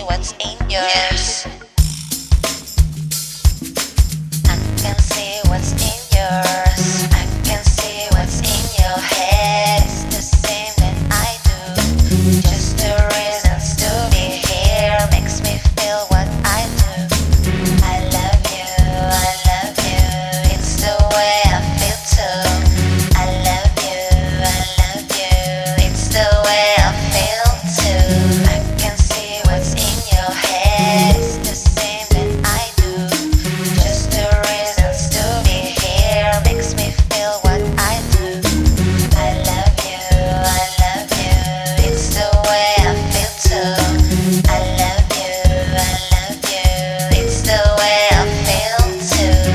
what's in yours. I can see what's in yours. I can see what's in your head. It's the same that I do. Just the reasons to be here makes me feel what I do. I love you, I love you. It's the way I feel too. I love you, I love you. It's the way I feel too. I can see what's in your head. It's the same that I do. Just the reasons to be here makes me feel what I do. I love you, I love you. It's the way I feel too. I love you, I love you. It's the way I feel too.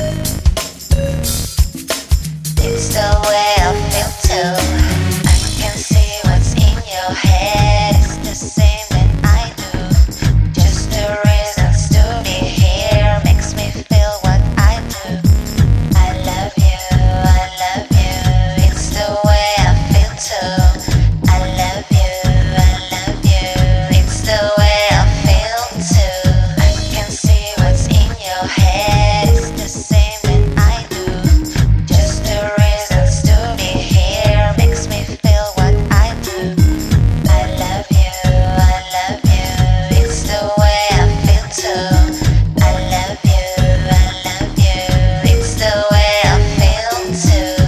It's the way I feel too. I can see what's in your head. It's the same that I do. Just the reasons to be here makes me feel what I do. I love you, I love you. It's the way I feel too. I love you, I love you. It's the way I feel too. I can see what's in your head. It's the same that I do. Just the reasons to be here makes me feel what I do. I love you, I love you. It's the way I feel too. I love you, I love you. It's the way I feel too.